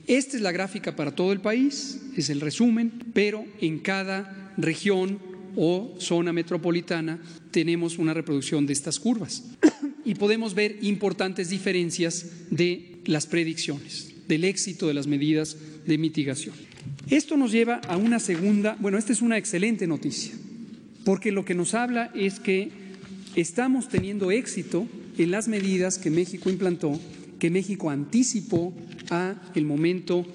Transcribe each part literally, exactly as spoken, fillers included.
Esta es la gráfica para todo el país, es el resumen, pero en cada región o zona metropolitana tenemos una reproducción de estas curvas y podemos ver importantes diferencias de las predicciones, del éxito de las medidas de mitigación. Esto nos lleva a una segunda, bueno, esta es una excelente noticia, porque lo que nos habla es que estamos teniendo éxito en las medidas que México implantó, que México anticipó a el momento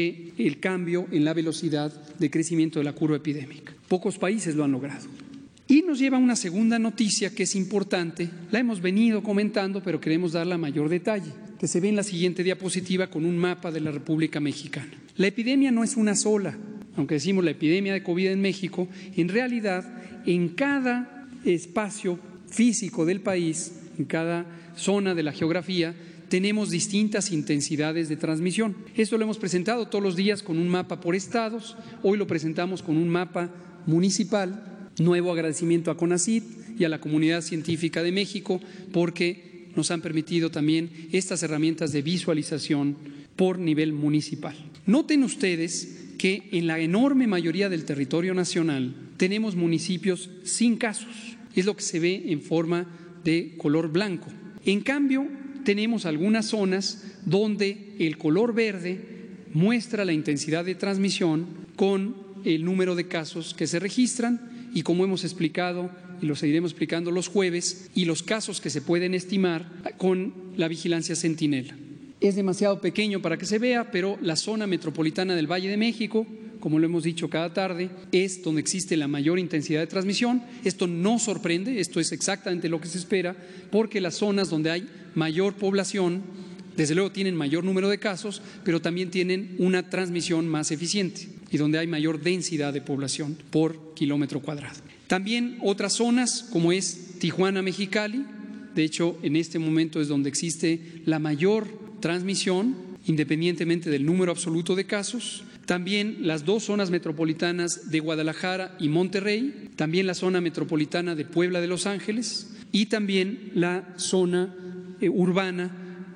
del cambio en la velocidad de crecimiento de la curva epidémica. Pocos países lo han logrado. Y nos lleva a una segunda noticia que es importante, la hemos venido comentando, pero queremos darla a mayor detalle, que se ve en la siguiente diapositiva con un mapa de la República Mexicana. La epidemia no es una sola, aunque decimos la epidemia de COVID en México, en realidad en cada espacio físico del país, en cada zona de la geografía, tenemos distintas intensidades de transmisión. Esto lo hemos presentado todos los días con un mapa por estados, hoy lo presentamos con un mapa municipal. Nuevo agradecimiento a CONACYT y a la comunidad científica de México porque nos han permitido también estas herramientas de visualización por nivel municipal. Noten ustedes que en la enorme mayoría del territorio nacional tenemos municipios sin casos, es lo que se ve en forma de color blanco. En cambio, tenemos algunas zonas donde el color verde muestra la intensidad de transmisión con el número de casos que se registran y, como hemos explicado y lo seguiremos explicando los jueves, y los casos que se pueden estimar con la vigilancia centinela. Es demasiado pequeño para que se vea, pero la zona metropolitana del Valle de México, como lo hemos dicho cada tarde, es donde existe la mayor intensidad de transmisión. Esto no sorprende, esto es exactamente lo que se espera, porque las zonas donde hay mayor población, desde luego tienen mayor número de casos, pero también tienen una transmisión más eficiente y donde hay mayor densidad de población por kilómetro cuadrado. También otras zonas como es Tijuana, Mexicali, de hecho en este momento es donde existe la mayor transmisión, independientemente del número absoluto de casos. También las dos zonas metropolitanas de Guadalajara y Monterrey, también la zona metropolitana de Puebla de Los Ángeles y también la zona eh, urbana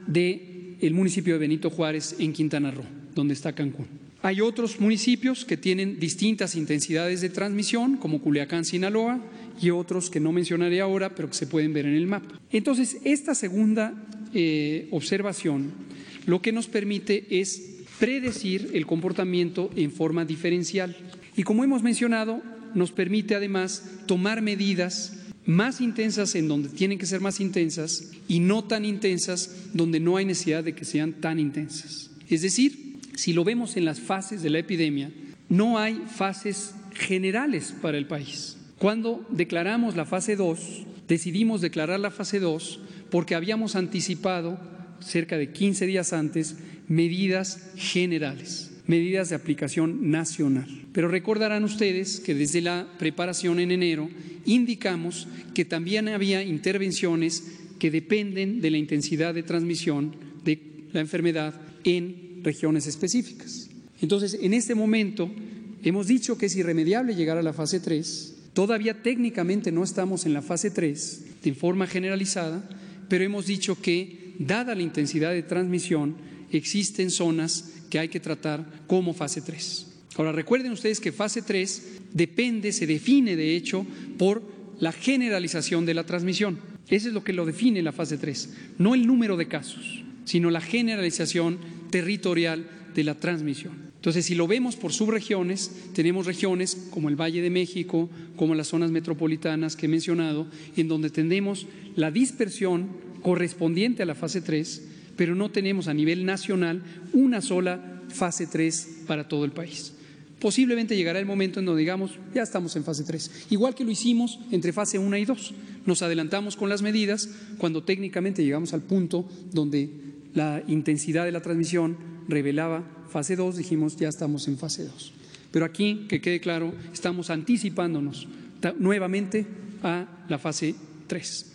del municipio de Benito Juárez en Quintana Roo, donde está Cancún. Hay otros municipios que tienen distintas intensidades de transmisión, como Culiacán, Sinaloa, y otros que no mencionaré ahora, pero que se pueden ver en el mapa. Entonces, esta segunda eh, observación lo que nos permite es predecir el comportamiento en forma diferencial. Y como hemos mencionado, nos permite además tomar medidas más intensas en donde tienen que ser más intensas y no tan intensas donde no hay necesidad de que sean tan intensas. Es decir, si lo vemos en las fases de la epidemia, no hay fases generales para el país. Cuando declaramos la fase dos, decidimos declarar la fase dos porque habíamos anticipado cerca de quince días antes medidas generales, medidas de aplicación nacional. Pero recordarán ustedes que desde la preparación en enero indicamos que también había intervenciones que dependen de la intensidad de transmisión de la enfermedad en regiones específicas. Entonces, en este momento hemos dicho que es irremediable llegar a la fase tres. Todavía técnicamente no estamos en la fase tres de forma generalizada, pero hemos dicho que, dada la intensidad de transmisión, existen zonas que hay que tratar como fase tres. Ahora, recuerden ustedes que fase tres depende, se define de hecho por la generalización de la transmisión. Eso es lo que lo define la fase tres, no el número de casos, sino la generalización territorial de la transmisión. Entonces, si lo vemos por subregiones, tenemos regiones como el Valle de México, como las zonas metropolitanas que he mencionado, en donde tenemos la dispersión correspondiente a la fase tres, pero no tenemos a nivel nacional una sola fase tres para todo el país. Posiblemente llegará el momento en donde digamos, ya estamos en fase tres, igual que lo hicimos entre fase uno y dos. Nos adelantamos con las medidas cuando técnicamente llegamos al punto donde la intensidad de la transmisión revelaba fase dos, dijimos ya estamos en fase dos. Pero aquí, que quede claro, estamos anticipándonos nuevamente a la fase tres.